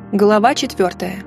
Глава 4.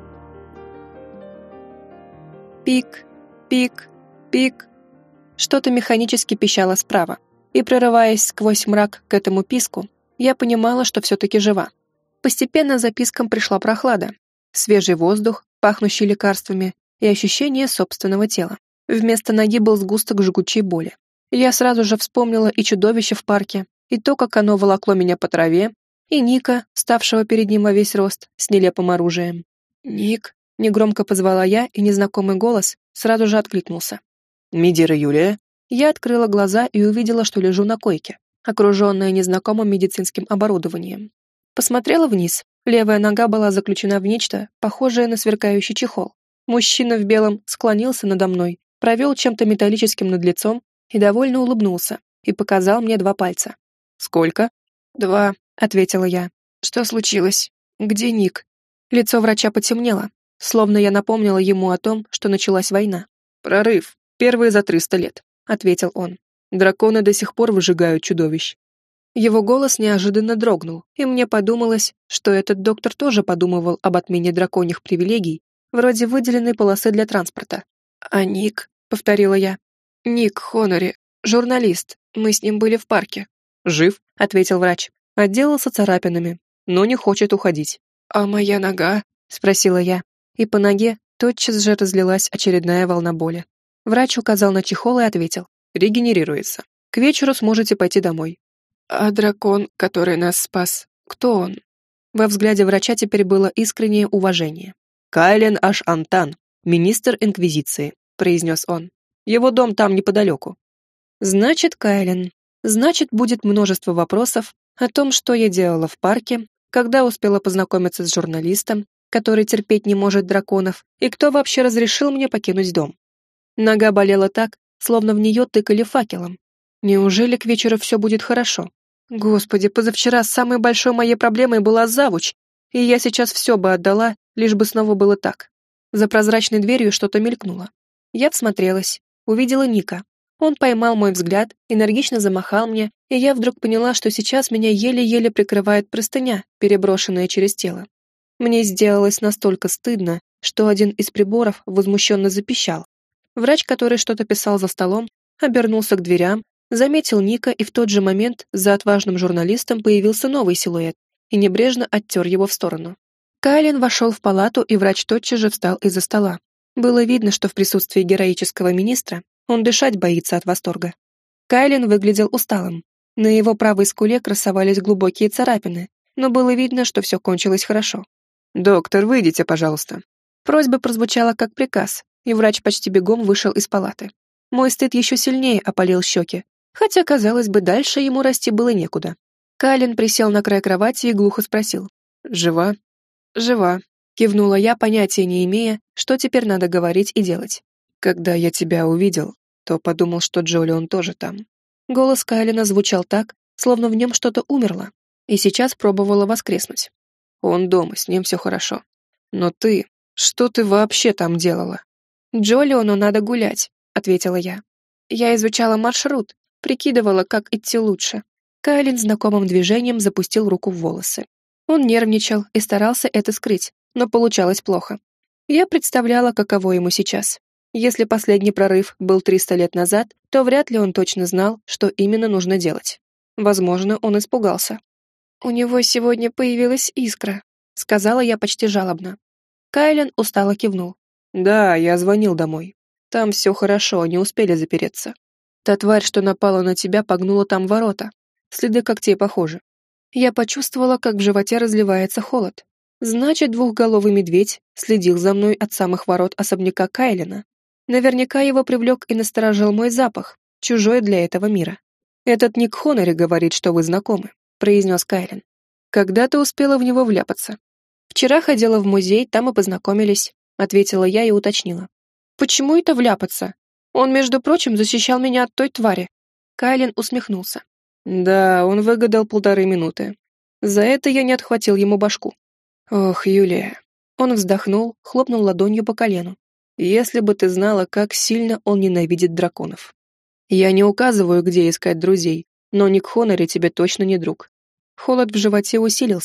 Пик, пик, пик. Что-то механически пищало справа, и, прорываясь сквозь мрак к этому писку, я понимала, что все-таки жива. Постепенно за писком пришла прохлада, свежий воздух, пахнущий лекарствами, и ощущение собственного тела. Вместо ноги был сгусток жгучей боли. Я сразу же вспомнила и чудовище в парке, и то, как оно волокло меня по траве, и Ника, ставшего перед ним во весь рост, с нелепым оружием. «Ник», — негромко позвала я, и незнакомый голос сразу же откликнулся. «Мидира Юлия?» Я открыла глаза и увидела, что лежу на койке, окруженная незнакомым медицинским оборудованием. Посмотрела вниз. Левая нога была заключена в нечто, похожее на сверкающий чехол. Мужчина в белом склонился надо мной, провел чем-то металлическим над лицом и довольно улыбнулся, и показал мне 2 пальца. «Сколько?» 2, ответила я. «Что случилось? Где Ник?» Лицо врача потемнело, словно я напомнила ему о том, что началась война. «Прорыв. Первый за 300 лет», — ответил он. «Драконы до сих пор выжигают чудовищ». Его голос неожиданно дрогнул, и мне подумалось, что этот доктор тоже подумывал об отмене драконьих привилегий, вроде выделенной полосы для транспорта. «А Ник?» — повторила я. «Ник Хонори, журналист. Мы с ним были в парке». «Жив», — ответил врач. Отделался царапинами, но не хочет уходить. «А моя нога?» — спросила я, и по ноге тотчас же разлилась очередная волна боли. Врач указал на чехол и ответил. «Регенерируется. К вечеру сможете пойти домой». «А дракон, который нас спас, кто он?» Во взгляде врача теперь было искреннее уважение. «Кайлен Аш-Антан, министр Инквизиции», — произнес он. «Его дом там неподалеку». «Значит, Кайлен. Значит, будет множество вопросов о том, что я делала в парке, когда успела познакомиться с журналистом, который терпеть не может драконов, и кто вообще разрешил мне покинуть дом». Нога болела так, словно в нее тыкали факелом. Неужели к вечеру все будет хорошо? Господи, позавчера самой большой моей проблемой была завуч, и я сейчас все бы отдала, лишь бы снова было так. За прозрачной дверью что-то мелькнуло. Я всмотрелась, увидела Ника. Он поймал мой взгляд, энергично замахал мне, и я вдруг поняла, что сейчас меня еле-еле прикрывает простыня, переброшенная через тело. Мне сделалось настолько стыдно, что один из приборов возмущенно запищал. Врач, который что-то писал за столом, обернулся к дверям, заметил Ника, и в тот же момент за отважным журналистом появился новый силуэт и небрежно оттер его в сторону. Кайлен вошел в палату, и врач тотчас же встал из-за стола. Было видно, что в присутствии героического министра он дышать боится от восторга. Кайлен выглядел усталым. На его правой скуле красовались глубокие царапины, но было видно, что все кончилось хорошо. «Доктор, выйдите, пожалуйста». Просьба прозвучала как приказ, и врач почти бегом вышел из палаты. Мой стыд еще сильнее опалил щеки, хотя, казалось бы, дальше ему расти было некуда. Кайлен присел на край кровати и глухо спросил. «Жива?» «Жива», — кивнула я, понятия не имея, что теперь надо говорить и делать. «Когда я тебя увидел, то подумал, что Джолион тоже там». Голос Кайлена звучал так, словно в нем что-то умерло, и сейчас пробовала воскреснуть. «Он дома, с ним все хорошо. Но ты, что ты вообще там делала?» «Джолиону надо гулять», — ответила я. Я изучала маршрут, прикидывала, как идти лучше. Кайлен знакомым движением запустил руку в волосы. Он нервничал и старался это скрыть, но получалось плохо. Я представляла, каково ему сейчас. Если последний прорыв был 300 лет назад, то вряд ли он точно знал, что именно нужно делать. Возможно, он испугался. «У него сегодня появилась искра», — сказала я почти жалобно. Кайлен устало кивнул. «Да, я звонил домой. Там все хорошо, не успели запереться. Та тварь, что напала на тебя, погнула там ворота. Следы когтей похожи». Я почувствовала, как в животе разливается холод. Значит, двухголовый медведь следил за мной от самых ворот особняка Кайлена. Наверняка его привлек и насторожил мой запах, чужой для этого мира. «Этот Ник Хонори говорит, что вы знакомы», — произнес Кайлен. «Когда ты успела в него вляпаться?» «Вчера ходила в музей, там и познакомились», — ответила я и уточнила. «Почему это вляпаться? Он, между прочим, защищал меня от той твари». Кайлен усмехнулся. «Да, он выгадал 1,5 минуты. За это я не отхватил ему башку». «Ох, Юлия». Он вздохнул, хлопнул ладонью по колену. «Если бы ты знала, как сильно он ненавидит драконов. Я не указываю, где искать друзей, но Ник Хонори тебе точно не друг». Холод в животе усилился.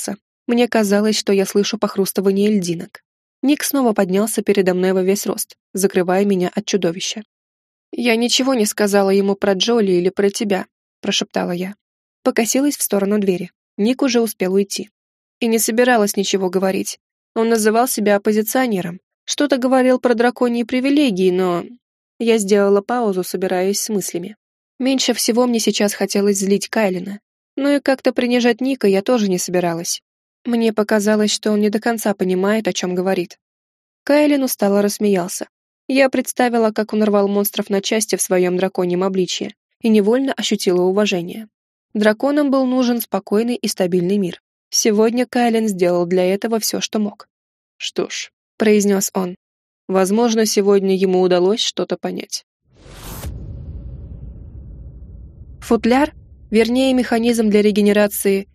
Мне казалось, что я слышу похрустывание льдинок. Ник снова поднялся передо мной во весь рост, закрывая меня от чудовища. «Я ничего не сказала ему про Джоли или про тебя», — прошептала я. Покосилась в сторону двери. Ник уже успел уйти. И не собиралась ничего говорить. Он называл себя оппозиционером. Что-то говорил про драконьи привилегии, но... Я сделала паузу, собираясь с мыслями. Меньше всего мне сейчас хотелось злить Кайлина. Но и как-то принижать Ника я тоже не собиралась. Мне показалось, что он не до конца понимает, о чем говорит. Кайлин устало рассмеялся. Я представила, как он рвал монстров на части в своем драконьем обличье, и невольно ощутила уважение. Драконам был нужен спокойный и стабильный мир. Сегодня Кайлин сделал для этого все, что мог. «Что ж», — произнес он, — «возможно, сегодня ему удалось что-то понять». Футляр, вернее механизм для регенерации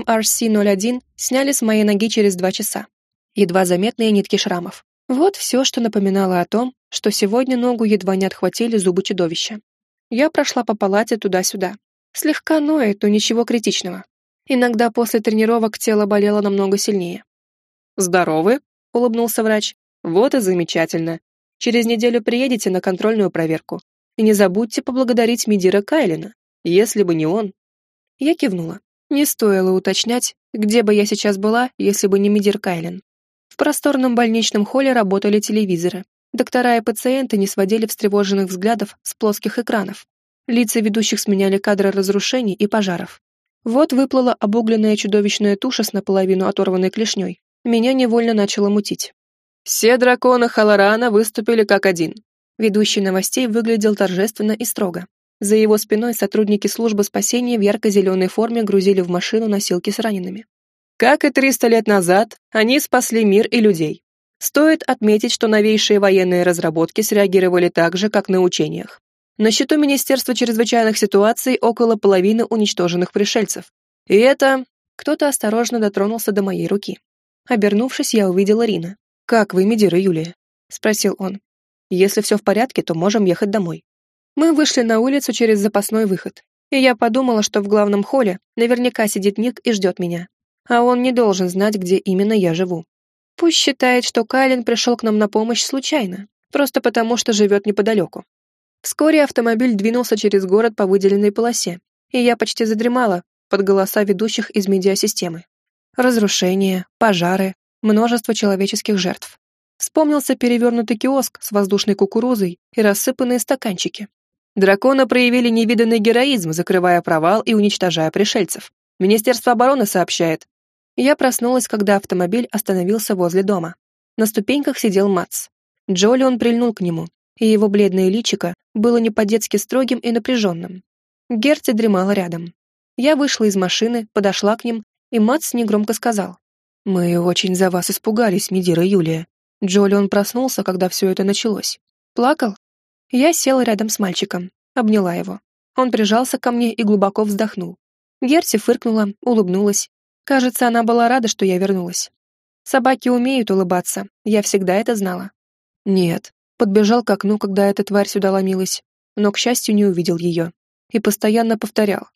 MRC-01, сняли с моей ноги через 2 часа. Едва заметные нитки шрамов. Вот все, что напоминало о том, что сегодня ногу едва не отхватили зубы чудовища. Я прошла по палате туда-сюда. Слегка ноет, но ничего критичного. Иногда после тренировок тело болело намного сильнее. «Здоровы?» — улыбнулся врач. «Вот и замечательно. Через неделю приедете на контрольную проверку. И не забудьте поблагодарить Медира Кайлина. Если бы не он...» Я кивнула. Не стоило уточнять, где бы я сейчас была, если бы не Медир Кайлин. В просторном больничном холле работали телевизоры. Доктора и пациенты не сводили встревоженных взглядов с плоских экранов. Лица ведущих сменяли кадры разрушений и пожаров. Вот выплыла обугленная чудовищная туша с наполовину оторванной клешней. Меня невольно начало мутить. «Все драконы Халарана выступили как один». Ведущий новостей выглядел торжественно и строго. За его спиной сотрудники службы спасения в ярко-зеленой форме грузили в машину носилки с ранеными. Как и 300 лет назад, они спасли мир и людей. Стоит отметить, что новейшие военные разработки среагировали так же, как на учениях. На счету Министерства чрезвычайных ситуаций около половины уничтоженных пришельцев. И это... Кто-то осторожно дотронулся до моей руки. Обернувшись, я увидела Рина. «Как вы, Медира Юлия?» — спросил он. «Если все в порядке, то можем ехать домой». Мы вышли на улицу через запасной выход, и я подумала, что в главном холле наверняка сидит Ник и ждет меня. А он не должен знать, где именно я живу. Пусть считает, что Кайлин пришел к нам на помощь случайно, просто потому что живет неподалеку. Вскоре автомобиль двинулся через город по выделенной полосе, и я почти задремала под голоса ведущих из медиасистемы. Разрушения, пожары, множество человеческих жертв. Вспомнился перевернутый киоск с воздушной кукурузой и рассыпанные стаканчики. Драконы проявили невиданный героизм, закрывая провал и уничтожая пришельцев. Министерство обороны сообщает. Я проснулась, когда автомобиль остановился возле дома. На ступеньках сидел Матс. Джолион прильнул к нему, и его бледное личико было не по-детски строгим и напряженным. Герти дремала рядом. Я вышла из машины, подошла к ним, и Матс негромко сказал: «Мы очень за вас испугались, Медира Юлия». Джолион проснулся, когда все это началось. Плакал? Я села рядом с мальчиком, обняла его. Он прижался ко мне и глубоко вздохнул. Герти фыркнула, улыбнулась. Кажется, она была рада, что я вернулась. Собаки умеют улыбаться, я всегда это знала. Нет, подбежал к окну, когда эта тварь сюда ломилась, но, к счастью, не увидел ее. И постоянно повторял: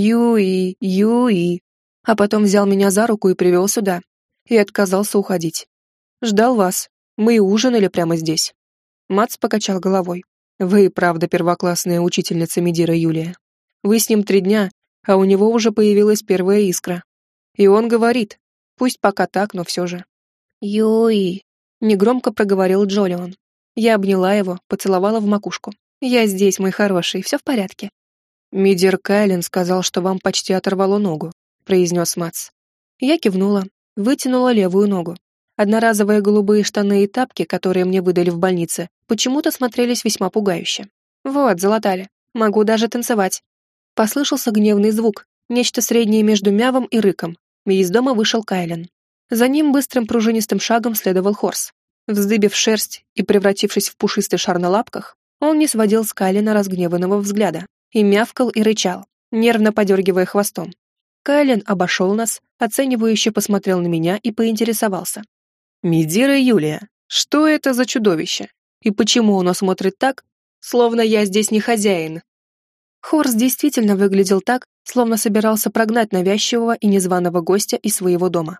«Юи, Юи». А потом взял меня за руку и привел сюда. И отказался уходить. «Ждал вас. Мы и ужинали прямо здесь». Матс покачал головой. «Вы, правда, первоклассная учительница, Медира Юлия. Вы с ним 3 дня, а у него уже появилась первая искра. И он говорит, пусть пока так, но все же». «Юи», — негромко проговорил Джолион. Я обняла его, поцеловала в макушку. «Я здесь, мой хороший, все в порядке». «Медир Кайлин сказал, что вам почти оторвало ногу», — произнес Матс. Я кивнула, вытянула левую ногу. Одноразовые голубые штаны и тапки, которые мне выдали в больнице, почему-то смотрелись весьма пугающе. Вот, залатали. Могу даже танцевать. Послышался гневный звук, нечто среднее между мявом и рыком, и из дома вышел Кайлин. За ним быстрым пружинистым шагом следовал Хорс. Вздыбив шерсть и превратившись в пушистый шар на лапках, он не сводил с Кайлина разгневанного взгляда и мявкал и рычал, нервно подергивая хвостом. Кайлин обошел нас, оценивающе посмотрел на меня и поинтересовался: «Медира Юлия, что это за чудовище? И почему оно смотрит так, словно я здесь не хозяин?» Хорс действительно выглядел так, словно собирался прогнать навязчивого и незваного гостя из своего дома.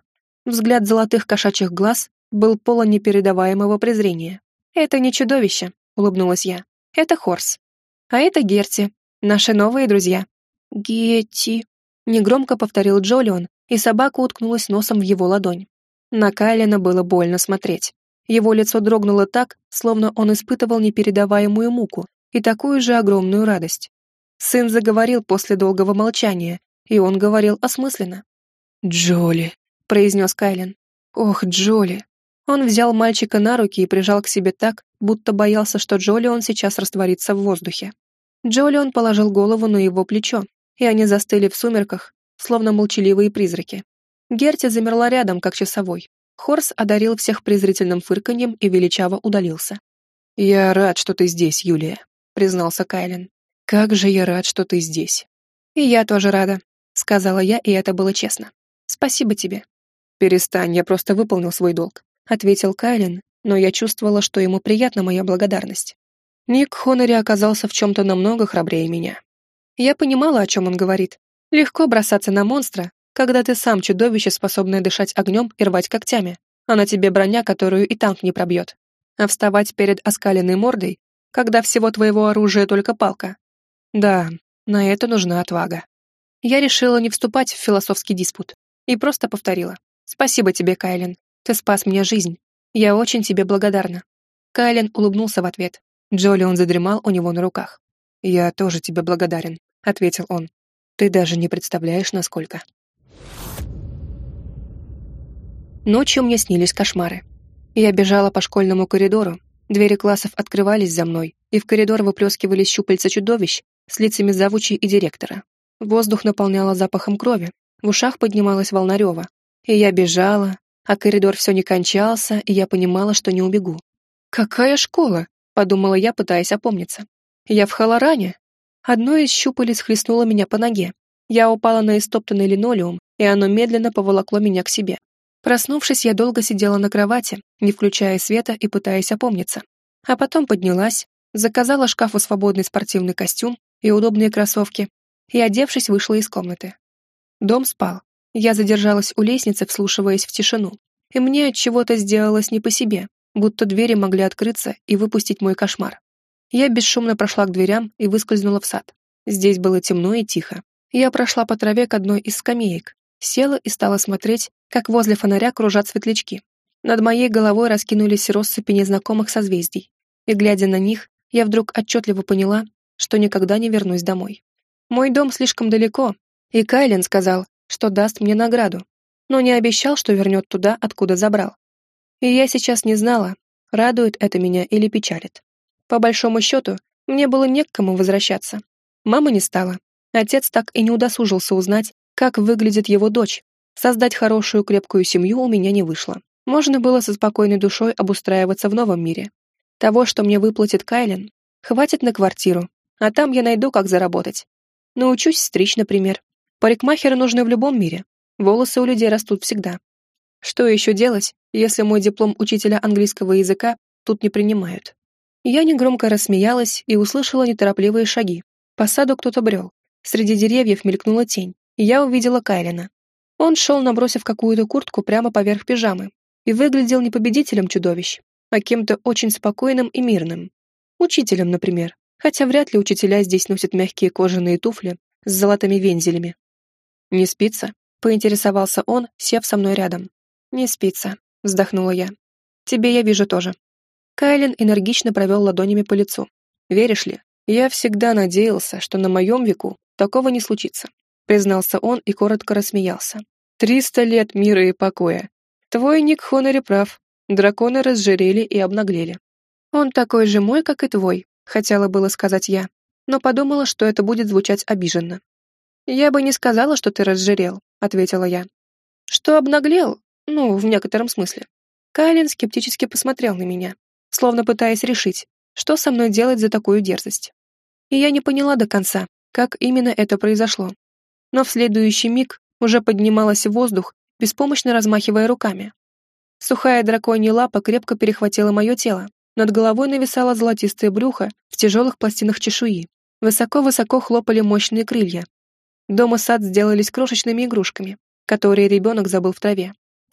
Взгляд золотых кошачьих глаз был полон непередаваемого презрения. «Это не чудовище», — улыбнулась я. «Это Хорс. А это Герти, наши новые друзья». «Гетти», — негромко повторил Джолион, и собака уткнулась носом в его ладонь. На Кайлена было больно смотреть. Его лицо дрогнуло так, словно он испытывал непередаваемую муку и такую же огромную радость. Сын заговорил после долгого молчания, и он говорил осмысленно. «Джоли», — произнес Кайлен. «Ох, Джоли». Он взял мальчика на руки и прижал к себе так, будто боялся, что Джолион сейчас растворится в воздухе. Джолион положил голову на его плечо, и они застыли в сумерках, словно молчаливые призраки. Герти замерла рядом, как часовой. Хорс одарил всех презрительным фырканьем и величаво удалился. «Я рад, что ты здесь, Юлия», — признался Кайлен. «Как же я рад, что ты здесь». «И я тоже рада», — сказала я, и это было честно. «Спасибо тебе». «Перестань, я просто выполнил свой долг», — ответил Кайлен, но я чувствовала, что ему приятна моя благодарность. Ник Хонори оказался в чем-то намного храбрее меня. Я понимала, о чем он говорит. Легко бросаться на монстра, когда ты сам чудовище, способное дышать огнем и рвать когтями, а на тебе броня, которую и танк не пробьет. А вставать перед оскаленной мордой, когда всего твоего оружия только палка. Да, на это нужна отвага. Я решила не вступать в философский диспут и просто повторила. «Спасибо тебе, Кайлен. Ты спас мне жизнь. Я очень тебе благодарна». Кайлен улыбнулся в ответ. Джолион задремал у него на руках. «Я тоже тебе благодарен», — ответил он. «Ты даже не представляешь, насколько». Ночью мне снились кошмары. Я бежала по школьному коридору, двери классов открывались за мной, и в коридор выплескивались щупальца чудовищ с лицами завучей и директора. Воздух наполняло запахом крови, в ушах поднималась волна рева. И я бежала, а коридор все не кончался, и я понимала, что не убегу. «Какая школа?» — подумала я, пытаясь опомниться. «Я в Халаране?» Одно из щупалец хлестнуло меня по ноге. Я упала на истоптанный линолеум, и оно медленно поволокло меня к себе. Проснувшись, я долго сидела на кровати, не включая света и пытаясь опомниться. А потом поднялась, заказала шкафу свободный спортивный костюм и удобные кроссовки, и, одевшись, вышла из комнаты. Дом спал. Я задержалась у лестницы, вслушиваясь в тишину, и мне от чего-то сделалось не по себе, будто двери могли открыться и выпустить мой кошмар. Я бесшумно прошла к дверям и выскользнула в сад. Здесь было темно и тихо. Я прошла по траве к одной из скамеек, села и стала смотреть, как возле фонаря кружат светлячки. Над моей головой раскинулись россыпи незнакомых созвездий, и, глядя на них, я вдруг отчетливо поняла, что никогда не вернусь домой. Мой дом слишком далеко, и Кайлен сказал, что даст мне награду, но не обещал, что вернет туда, откуда забрал. И я сейчас не знала, радует это меня или печалит. По большому счету, мне было не к кому возвращаться. Мама не стала. Отец так и не удосужился узнать, как выглядит его дочь. Создать хорошую крепкую семью у меня не вышло. Можно было со спокойной душой обустраиваться в новом мире. Того, что мне выплатит Кайлен, хватит на квартиру, а там я найду, как заработать. Научусь стричь, например. Парикмахеры нужны в любом мире. Волосы у людей растут всегда. Что еще делать, если мой диплом учителя английского языка тут не принимают? Я негромко рассмеялась и услышала неторопливые шаги. По саду кто-то брел. Среди деревьев мелькнула тень, и я увидела Кайлена. Он шел, набросив какую-то куртку прямо поверх пижамы, и выглядел не победителем чудовищ, а кем-то очень спокойным и мирным. Учителем, например, хотя вряд ли учителя здесь носят мягкие кожаные туфли с золотыми вензелями. «Не спится?» — поинтересовался он, сев со мной рядом. «Не спится», — вздохнула я. «Тебе я вижу тоже». Кайлен энергично провел ладонями по лицу. «Веришь ли, я всегда надеялся, что на моем веку такого не случится», — признался он и коротко рассмеялся. 300 лет мира и покоя. Твой Ник Хонори прав. Драконы разжирели и обнаглели». «Он такой же мой, как и твой», — хотела было сказать я, но подумала, что это будет звучать обиженно. «Я бы не сказала, что ты разжирел», — ответила я. «Что обнаглел? Ну, в некотором смысле». Кайлен скептически посмотрел на меня, словно пытаясь решить, что со мной делать за такую дерзость. И я не поняла до конца, как именно это произошло. Но в следующий миг уже поднималась в воздух, беспомощно размахивая руками. Сухая драконья лапа крепко перехватила мое тело. Над головой нависало золотистое брюхо в тяжелых пластинах чешуи. Высоко-высоко хлопали мощные крылья. Дом и сад сделались крошечными игрушками, которые ребенок забыл в траве.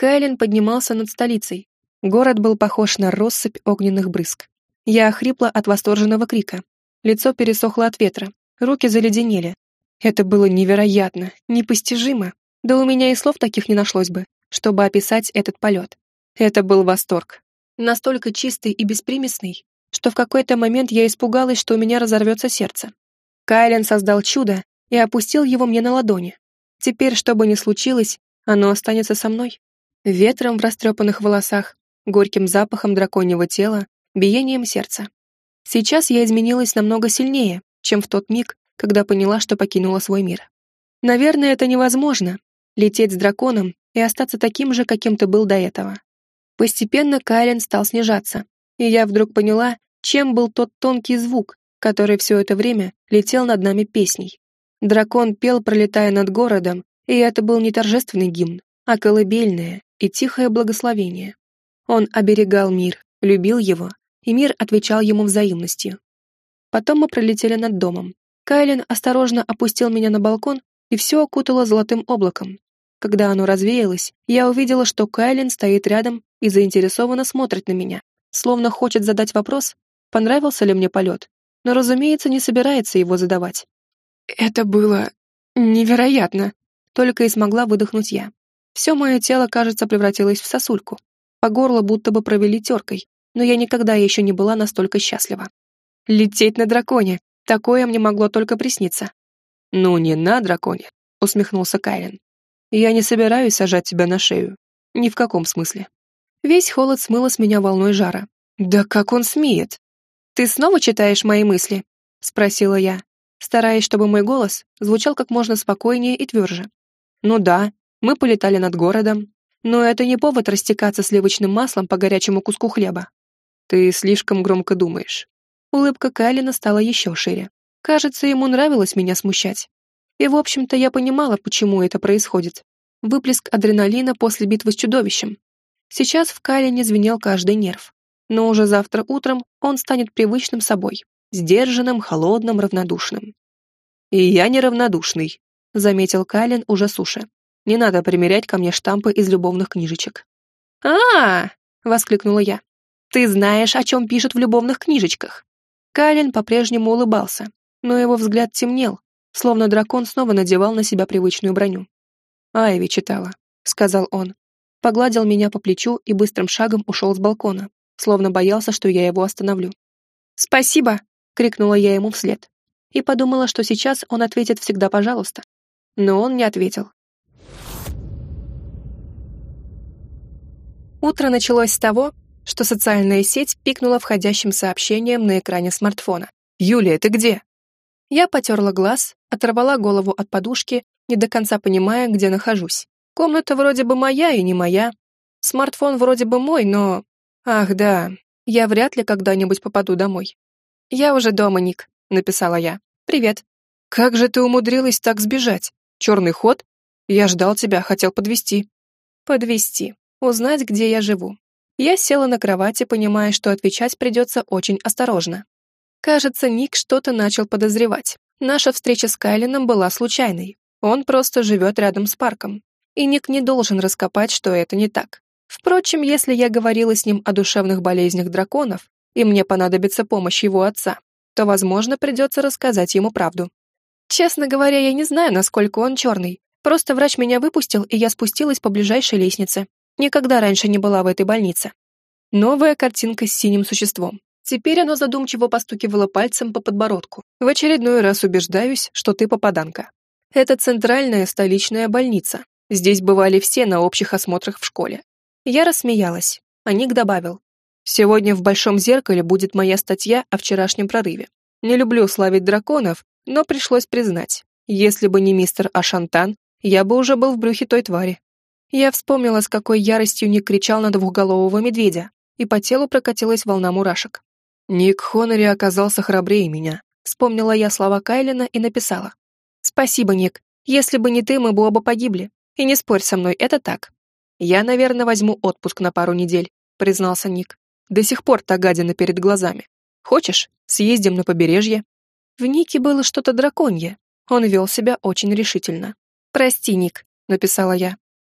Кайлен поднимался над столицей. Город был похож на россыпь огненных брызг. Я охрипла от восторженного крика. Лицо пересохло от ветра, руки заледенели. Это было невероятно, непостижимо. Да у меня и слов таких не нашлось бы, чтобы описать этот полет. Это был восторг. Настолько чистый и беспримесный, что в какой-то момент я испугалась, что у меня разорвется сердце. Кайлен создал чудо и опустил его мне на ладони. Теперь, что бы ни случилось, оно останется со мной. Ветром в растрепанных волосах, горьким запахом драконьего тела, биением сердца. Сейчас я изменилась намного сильнее, чем в тот миг, когда поняла, что покинула свой мир. Наверное, это невозможно — лететь с драконом и остаться таким же, каким ты был до этого. Постепенно Кайлен стал снижаться, и я вдруг поняла, чем был тот тонкий звук, который все это время летел над нами песней. Дракон пел, пролетая над городом, и это был не торжественный гимн, а колыбельное и тихое благословение. Он оберегал мир, любил его, и мир отвечал ему взаимностью. Потом мы пролетели над домом. Кайлен осторожно опустил меня на балкон, и все окутало золотым облаком. Когда оно развеялось, я увидела, что Кайлен стоит рядом и заинтересованно смотрит на меня, словно хочет задать вопрос, понравился ли мне полет, но, разумеется, не собирается его задавать. Это было невероятно, только и смогла выдохнуть я. Все мое тело, кажется, превратилось в сосульку. По горлу будто бы провели теркой, но я никогда еще не была настолько счастлива. Лететь на драконе, такое мне могло только присниться. «Ну, не на драконе», — усмехнулся Кайлен. «Я не собираюсь сажать тебя на шею. Ни в каком смысле». Весь холод смыло с меня волной жара. «Да как он смеет?» «Ты снова читаешь мои мысли?» — спросила я, стараясь, чтобы мой голос звучал как можно спокойнее и тверже. «Ну да, мы полетали над городом, но это не повод растекаться сливочным маслом по горячему куску хлеба». «Ты слишком громко думаешь». Улыбка Кайлена стала еще шире. Кажется, ему нравилось меня смущать. И, в общем-то, я понимала, почему это происходит. Выплеск адреналина после битвы с чудовищем. Сейчас в Кайлене звенел каждый нерв. Но уже завтра утром он станет привычным собой, сдержанным, холодным, равнодушным. «И я неравнодушный», — заметил Кайлен уже суше. «Не надо примерять ко мне штампы из любовных книжечек». «А-а-а!» — воскликнула я. «Ты знаешь, о чем пишут в любовных книжечках?» Кайлен по-прежнему улыбался, но его взгляд темнел, словно дракон снова надевал на себя привычную броню. «Айви читала», — сказал он. Погладил меня по плечу и быстрым шагом ушел с балкона, словно боялся, что я его остановлю. «Спасибо!» — крикнула я ему вслед. И подумала, что сейчас он ответит всегда «пожалуйста». Но он не ответил. Утро началось с того, что социальная сеть пикнула входящим сообщением на экране смартфона. «Юлия, ты где?» Я потерла глаз, оторвала голову от подушки, не до конца понимая, где нахожусь. Комната вроде бы моя и не моя. Смартфон вроде бы мой, но... Ах, да, я вряд ли когда-нибудь попаду домой. «Я уже дома, Ник», — написала я. «Привет». «Как же ты умудрилась так сбежать? Черный ход? Я ждал тебя, хотел подвезти». «Подвезти. Узнать, где я живу». Я села на кровати, понимая, что отвечать придется очень осторожно. Кажется, Ник что-то начал подозревать. Наша встреча с Кайленом была случайной. Он просто живет рядом с парком. И Ник не должен раскопать, что это не так. Впрочем, если я говорила с ним о душевных болезнях драконов, и мне понадобится помощь его отца, то, возможно, придется рассказать ему правду. Честно говоря, я не знаю, насколько он черный. Просто врач меня выпустил, и я спустилась по ближайшей лестнице. Никогда раньше не была в этой больнице. Новая картинка с синим существом. Теперь оно задумчиво постукивало пальцем по подбородку. В очередной раз убеждаюсь, что ты попаданка. Это центральная столичная больница. Здесь бывали все на общих осмотрах в школе. Я рассмеялась, а Ник добавил. Сегодня в Большом зеркале будет моя статья о вчерашнем прорыве. Не люблю славить драконов, но пришлось признать, если бы не мистер Ашантан, я бы уже был в брюхе той твари. Я вспомнила, с какой яростью Ник кричал на двухголового медведя, и по телу прокатилась волна мурашек. «Ник Хоннери оказался храбрее меня», — вспомнила я слова Кайлена и написала. «Спасибо, Ник. Если бы не ты, мы бы оба погибли. И не спорь со мной, это так». «Я, наверное, возьму отпуск на пару недель», — признался Ник. «До сих пор та гадина перед глазами. Хочешь, съездим на побережье?» В Нике было что-то драконье. Он вел себя очень решительно. «Прости, Ник», — написала я.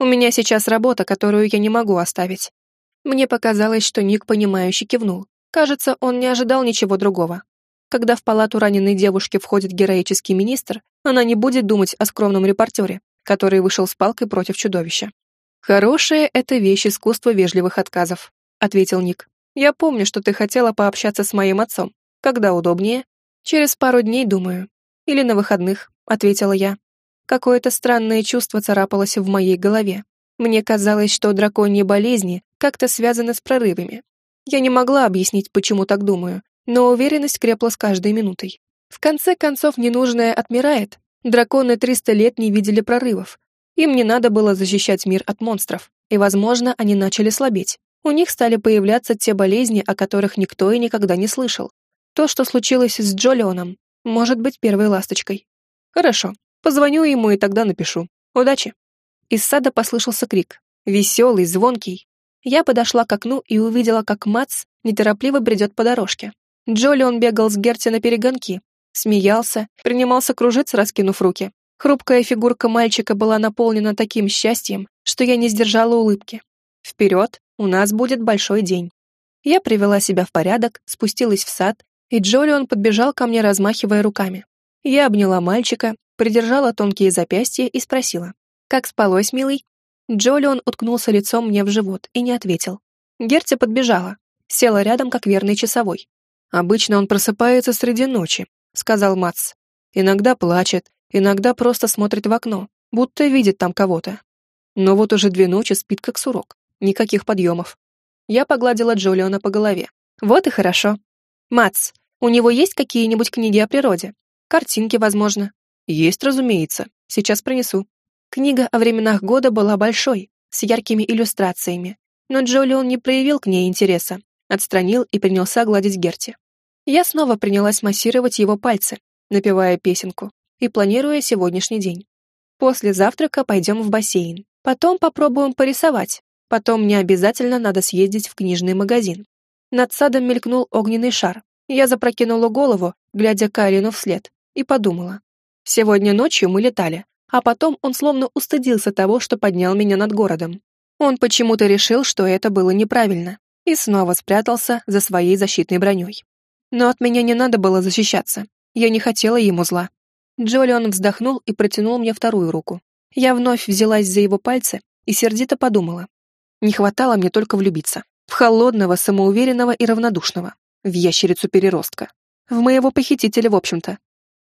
У меня сейчас работа, которую я не могу оставить». Мне показалось, что Ник, понимающе кивнул. Кажется, он не ожидал ничего другого. Когда в палату раненой девушки входит героический министр, она не будет думать о скромном репортере, который вышел с палкой против чудовища. «Хорошая — это вещь искусства вежливых отказов», — ответил Ник. «Я помню, что ты хотела пообщаться с моим отцом. Когда удобнее?» «Через пару дней, думаю. Или на выходных», — ответила я. Какое-то странное чувство царапалось в моей голове. Мне казалось, что драконьи болезни как-то связаны с прорывами. Я не могла объяснить, почему так думаю, но уверенность крепла с каждой минутой. В конце концов, ненужное отмирает. Драконы 300 лет не видели прорывов. Им не надо было защищать мир от монстров, и, возможно, они начали слабеть. У них стали появляться те болезни, о которых никто и никогда не слышал. То, что случилось с Джолионом, может быть первой ласточкой. Хорошо, позвоню ему и тогда напишу. Удачи. Из сада послышался крик. Веселый, звонкий. Я подошла к окну и увидела, как Мац неторопливо бредет по дорожке. Джолион бегал с Герти на перегонки, смеялся, принимался кружиться, раскинув руки. Хрупкая фигурка мальчика была наполнена таким счастьем, что я не сдержала улыбки. Вперед, у нас будет большой день. Я привела себя в порядок, спустилась в сад, и Джолион подбежал ко мне, размахивая руками. Я обняла мальчика, придержала тонкие запястья и спросила: «Как спалось, милый?» Джолион уткнулся лицом мне в живот и не ответил. Герти подбежала, села рядом, как верный часовой. «Обычно он просыпается среди ночи», — сказал Мац. «Иногда плачет, иногда просто смотрит в окно, будто видит там кого-то. Но вот уже 2 ночи спит как сурок, никаких подъемов». Я погладила Джолиона по голове. «Вот и хорошо. Мац, у него есть какие-нибудь книги о природе? Картинки, возможно?» «Есть, разумеется. Сейчас принесу». Книга о временах года была большой, с яркими иллюстрациями, но Джолион не проявил к ней интереса, отстранил и принялся гладить Герти. Я снова принялась массировать его пальцы, напевая песенку, и планируя сегодняшний день. После завтрака пойдем в бассейн, потом попробуем порисовать, потом мне обязательно надо съездить в книжный магазин. Над садом мелькнул огненный шар. Я запрокинула голову, глядя Кайлину вслед, и подумала. Сегодня ночью мы летали, а потом он словно устыдился того, что поднял меня над городом. Он почему-то решил, что это было неправильно, и снова спрятался за своей защитной броней. Но от меня не надо было защищаться. Я не хотела ему зла. Джолион вздохнул и протянул мне вторую руку. Я вновь взялась за его пальцы и сердито подумала. Не хватало мне только влюбиться. В холодного, самоуверенного и равнодушного. В ящерицу-переростка. В моего похитителя, в общем-то.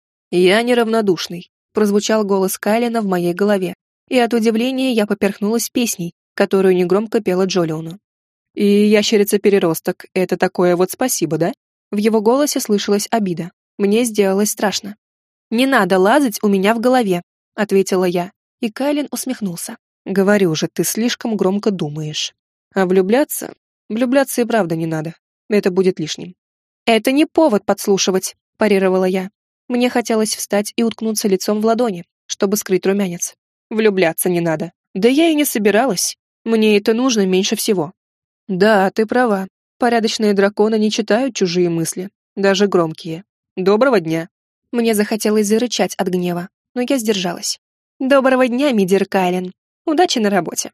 «Я неравнодушный», — прозвучал голос Кайлина в моей голове, и от удивления я поперхнулась песней, которую негромко пела Джолиону. «И ящерица-переросток — это такое вот спасибо, да?» В его голосе слышалась обида. Мне сделалось страшно. «Не надо лазать у меня в голове», — ответила я, и Кайлин усмехнулся. «Говорю же, ты слишком громко думаешь. А влюбляться? Влюбляться и правда не надо. Это будет лишним». «Это не повод подслушивать», — парировала я. Мне хотелось встать и уткнуться лицом в ладони, чтобы скрыть румянец. Влюбляться не надо. Да я и не собиралась. Мне это нужно меньше всего. Да, ты права. Порядочные драконы не читают чужие мысли, даже громкие. Доброго дня. Мне захотелось зарычать от гнева, но я сдержалась. Доброго дня, мидер Кайлин. Удачи на работе.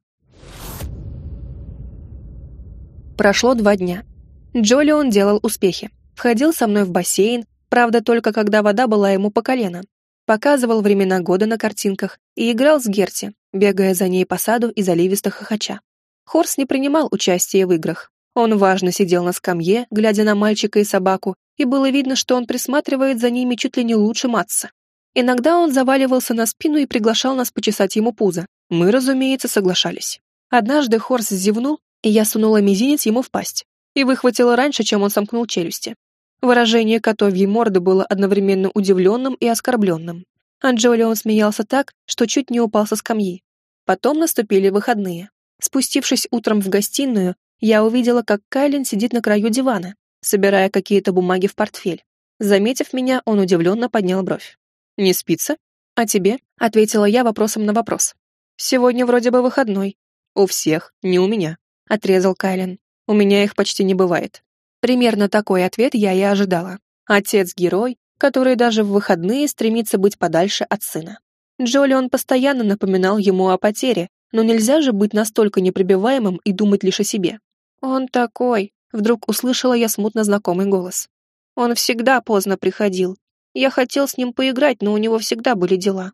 Прошло 2 дня. Джолион делал успехи. Входил со мной в бассейн, правда, только когда вода была ему по колено. Показывал времена года на картинках и играл с Герти, бегая за ней по саду и заливисто хохоча. Хорс не принимал участия в играх. Он важно сидел на скамье, глядя на мальчика и собаку, и было видно, что он присматривает за ними чуть ли не лучше Матса. Иногда он заваливался на спину и приглашал нас почесать ему пузо. Мы, разумеется, соглашались. Однажды Хорс зевнул, и я сунула мизинец ему в пасть и выхватила раньше, чем он сомкнул челюсти. Выражение котовьей морды было одновременно удивленным и оскорбленным. А Джолион смеялся так, что чуть не упал со скамьи. Потом наступили выходные. Спустившись утром в гостиную, я увидела, как Кайлин сидит на краю дивана, собирая какие-то бумаги в портфель. Заметив меня, он удивленно поднял бровь. «Не спится? А тебе?» — ответила я вопросом на вопрос. «Сегодня вроде бы выходной». «У всех, не у меня», — отрезал Кайлин. «У меня их почти не бывает». Примерно такой ответ я и ожидала. Отец-герой, который даже в выходные стремится быть подальше от сына. Джолион постоянно напоминал ему о потере, но нельзя же быть настолько непробиваемым и думать лишь о себе. «Он такой», — вдруг услышала я смутно знакомый голос. «Он всегда поздно приходил. Я хотел с ним поиграть, но у него всегда были дела».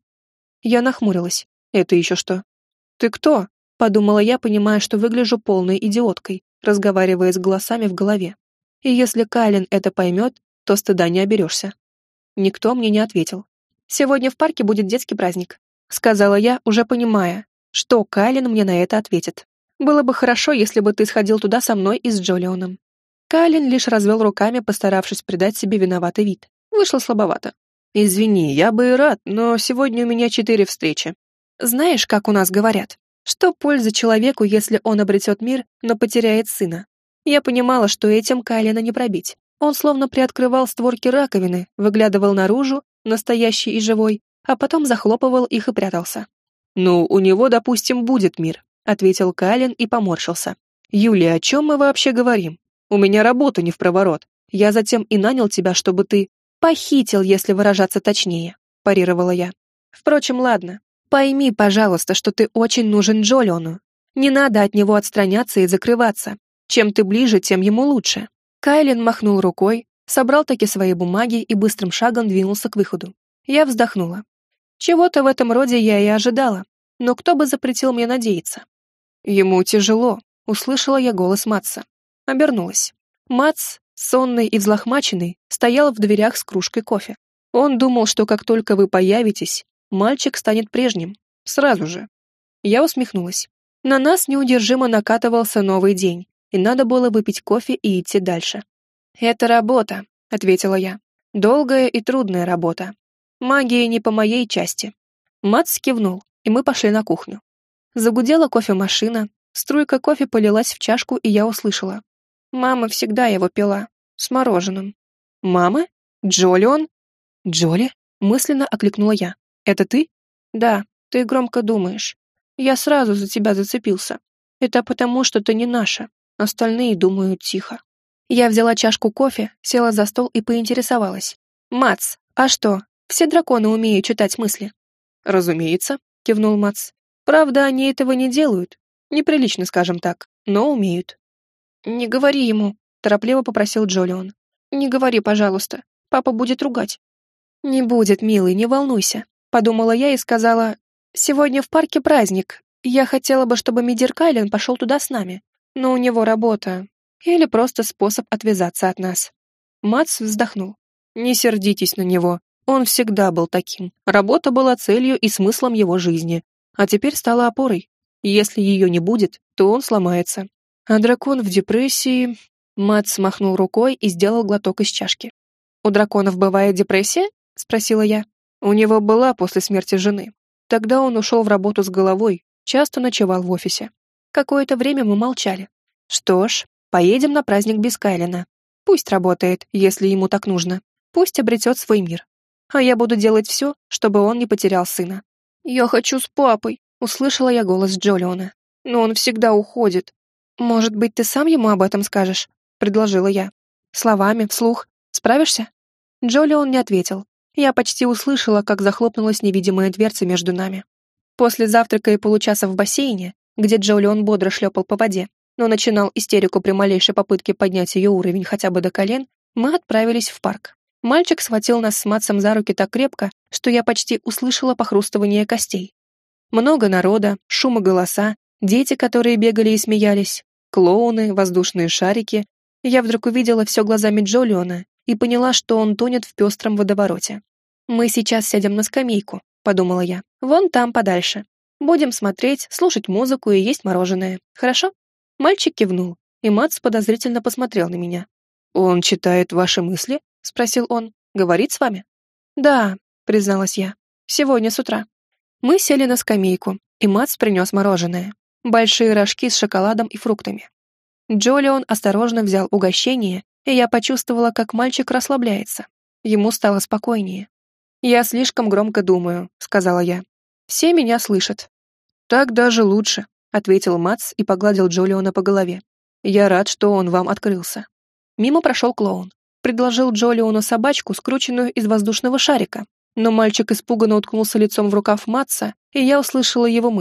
Я нахмурилась. «Это еще что?» «Ты кто?» — подумала я, понимая, что выгляжу полной идиоткой, разговаривая с голосами в голове. И если Кайлен это поймет, то стыда не оберешься. Никто мне не ответил. «Сегодня в парке будет детский праздник», — сказала я, уже понимая, что Кайлен мне на это ответит. «Было бы хорошо, если бы ты сходил туда со мной и с Джолионом». Кайлен лишь развел руками, постаравшись придать себе виноватый вид. Вышло слабовато. «Извини, я бы и рад, но сегодня у меня 4 встречи». «Знаешь, как у нас говорят? Что польза человеку, если он обретет мир, но потеряет сына?» Я понимала, что этим Кайлена не пробить. Он словно приоткрывал створки раковины, выглядывал наружу, настоящий и живой, а потом захлопывал их и прятался. «Ну, у него, допустим, будет мир», — ответил Кайлен и поморщился. «Юлия, о чем мы вообще говорим? У меня работа не впроворот. Я затем и нанял тебя, чтобы ты похитил, если выражаться точнее», — парировала я. «Впрочем, ладно. Пойми, пожалуйста, что ты очень нужен Джолиону. Не надо от него отстраняться и закрываться. Чем ты ближе, тем ему лучше». Кайлен махнул рукой, собрал таки свои бумаги и быстрым шагом двинулся к выходу. Я вздохнула. Чего-то в этом роде я и ожидала, но кто бы запретил мне надеяться? «Ему тяжело», — услышала я голос Матса. Обернулась. Матс, сонный и взлохмаченный, стоял в дверях с кружкой кофе. Он думал, что как только вы появитесь, мальчик станет прежним. Сразу же. Я усмехнулась. На нас неудержимо накатывался новый день, и надо было выпить кофе и идти дальше. «Это работа», — ответила я. «Долгая и трудная работа. Магия не по моей части». Матс кивнул, и мы пошли на кухню. Загудела кофемашина, струйка кофе полилась в чашку, и я услышала. Мама всегда его пила, с мороженым. «Мама? Джолион?» «Джоли?» — мысленно окликнула я. «Это ты?» «Да, ты громко думаешь. Я сразу за тебя зацепился. Это потому, что ты не наша. Остальные думают тихо». Я взяла чашку кофе, села за стол и поинтересовалась. «Мац, а что, все драконы умеют читать мысли?» «Разумеется», — кивнул Мац. «Правда, они этого не делают. Неприлично, скажем так, но умеют». «Не говори ему», — торопливо попросил Джолион. «Не говори, пожалуйста. Папа будет ругать». «Не будет, милый, не волнуйся», — подумала я и сказала. «Сегодня в парке праздник. Я хотела бы, чтобы Мидир Кайлен пошел туда с нами. Но у него работа. Или просто способ отвязаться от нас». Матс вздохнул. «Не сердитесь на него. Он всегда был таким. Работа была целью и смыслом его жизни. А теперь стала опорой. Если ее не будет, то он сломается. А дракон в депрессии...» Матс махнул рукой и сделал глоток из чашки. «У драконов бывает депрессия?» — спросила я. «У него была после смерти жены. Тогда он ушел в работу с головой, часто ночевал в офисе. Какое-то время мы молчали. Что ж, поедем на праздник без Кайлена. Пусть работает, если ему так нужно. Пусть обретет свой мир. А я буду делать все, чтобы он не потерял сына». «Я хочу с папой», — услышала я голос Джолиона. «Но он всегда уходит». «Может быть, ты сам ему об этом скажешь?» — предложила я. «Словами, вслух. Справишься?» Джолион не ответил. Я почти услышала, как захлопнулась невидимая дверца между нами. После завтрака и получаса в бассейне, где Джолион бодро шлепал по воде, но начинал истерику при малейшей попытке поднять ее уровень хотя бы до колен, мы отправились в парк. Мальчик схватил нас с Матсом за руки так крепко, что я почти услышала похрустывание костей. Много народа, шум и голоса, дети, которые бегали и смеялись, клоуны, воздушные шарики. Я вдруг увидела все глазами Джолиона и поняла, что он тонет в пестром водовороте. «Мы сейчас сядем на скамейку», — подумала я. «Вон там подальше. Будем смотреть, слушать музыку и есть мороженое. Хорошо?» Мальчик кивнул, и Матс подозрительно посмотрел на меня. «Он читает ваши мысли?» — спросил он. «Говорит с вами?» «Да», — призналась я. «Сегодня с утра». Мы сели на скамейку, и Матс принес мороженое. Большие рожки с шоколадом и фруктами. Джолион осторожно взял угощение, и я почувствовала, как мальчик расслабляется. Ему стало спокойнее. «Я слишком громко думаю», — сказала я. «Все меня слышат». «Так даже лучше», — ответил Матс и погладил Джолиона по голове. «Я рад, что он вам открылся». Мимо прошел клоун. Предложил Джолиону собачку, скрученную из воздушного шарика. Но мальчик испуганно уткнулся лицом в рукав Матса, и я услышала его мысль.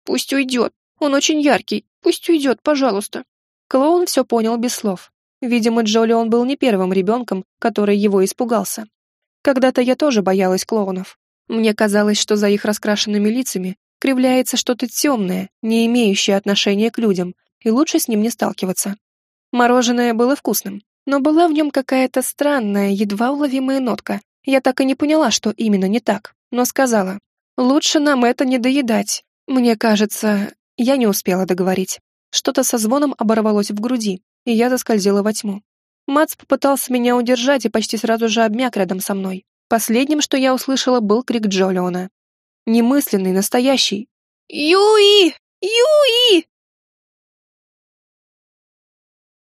Пусть уйдет. Он очень яркий. Пусть уйдет, пожалуйста». Клоун все понял без слов. Видимо, Джолион был не первым ребенком, который его испугался. Когда-то я тоже боялась клоунов. Мне казалось, что за их раскрашенными лицами кривляется что-то темное, не имеющее отношения к людям, и лучше с ним не сталкиваться. Мороженое было вкусным, но была в нем какая-то странная, едва уловимая нотка. Я так и не поняла, что именно не так, но сказала: «Лучше нам это не доедать. Мне кажется...» Я не успела договорить. Что-то со звоном оборвалось в груди, и я заскользила во тьму. Мац попытался меня удержать и почти сразу же обмяк рядом со мной. Последним, что я услышала, был крик Джолиона. Немысленный, настоящий. «Юи! Юи!»